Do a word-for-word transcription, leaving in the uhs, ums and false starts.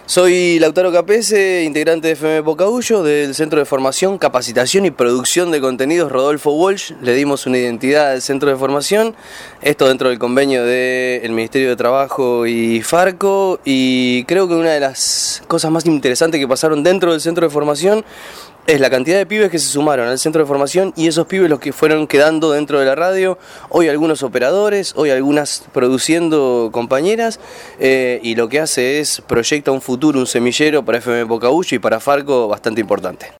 Soy Lautaro Capese, integrante de F M Bocaullo, del Centro de Formación, Capacitación y Producción de Contenidos Rodolfo Walsh. Le dimos una identidad al Centro de Formación, esto dentro del convenio del Ministerio de Trabajo y Farco, y creo que una de las cosas más interesantes que pasaron dentro del Centro de Formación es la cantidad de pibes que se sumaron al centro de formación y esos pibes los que fueron quedando dentro de la radio, hoy algunos operadores, hoy algunas produciendo compañeras, eh, y lo que hace es proyecta un futuro, un semillero para F M Bocaullo y para Farco bastante importante.